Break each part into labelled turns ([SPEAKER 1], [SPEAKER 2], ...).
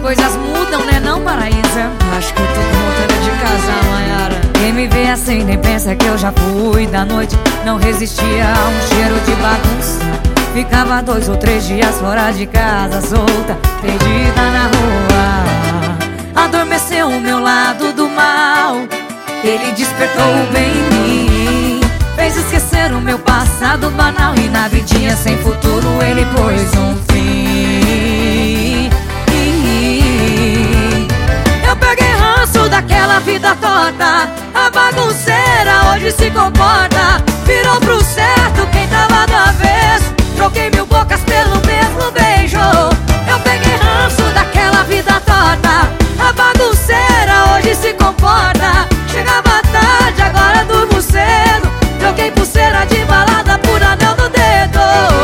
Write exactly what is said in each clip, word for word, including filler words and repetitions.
[SPEAKER 1] coisas mudam, né não, Paraísa? Acho que eu tô com vontade de casar, Maiara. Quem me vê assim nem pensa que eu já fui da noite. Não resistia a um cheiro de bagunça. Ficava dois ou três dias fora de casa, solta, perdida na rua. Adormeceu o meu lado do mal, ele despertou o bem em mim. Fez esquecer o meu passado banal, e na vidinha sem futuro ele pôs um fim. Eu peguei ranço daquela vida torta. A bagunceira hoje se comporta. Virou pro certo quem tava do avesso. Troquei mil bocas pelo mesmo beijo. Eu peguei ranço daquela vida torta. A bagunceira hoje se comporta. Chegava tarde, agora durmo cedo. Troquei pulseira de balada por anel no dedo.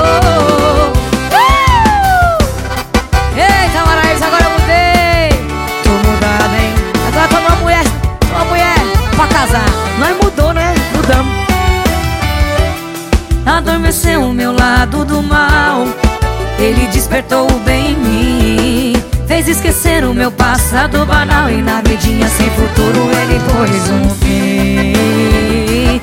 [SPEAKER 1] uh! Eita, Maraísa, agora eu mudei. Tô mudada, hein? Agora tô uma mulher, uma mulher pra casar.
[SPEAKER 2] Nós mudou, né? Mudamos.
[SPEAKER 1] Adormeceu o meu lado do mal, ele despertou o bem em mim. Fez esquecer o meu passado banal, e na vidinha sem futuro ele pôs um fim.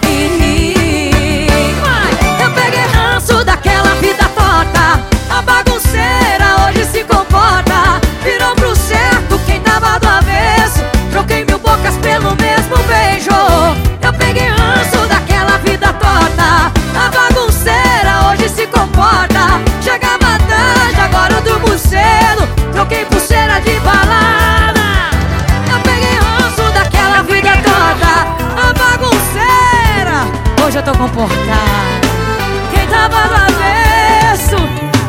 [SPEAKER 1] Eu peguei ranço daquela vida torta. A bagunceira hoje se comporta. Virou pro certo quem tava do avesso. Troquei mil bocas pelo mesmo beijo. Eu peguei ranço daquela vida torta. A bagunceira hoje se comporta. Chegava tarde, agora eu durmo cedo. Troquei pulseira de balada. Eu peguei ranço daquela vida torta. A bagunceira hoje eu tô comportada. Quem tava no avesso.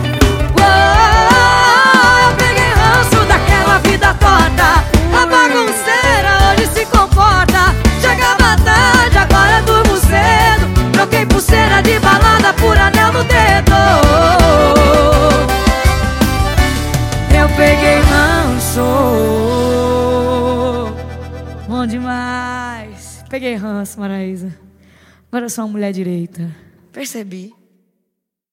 [SPEAKER 1] Uou, eu peguei ranço daquela vida torta. A bagunceira hoje se comporta. Chegava tarde, agora eu durmo cedo. Troquei pulseira de balada por anel no dedo. Eu peguei ranço. Bom demais. Peguei ranço, Maraísa. Agora eu sou uma mulher direita.
[SPEAKER 2] Percebi.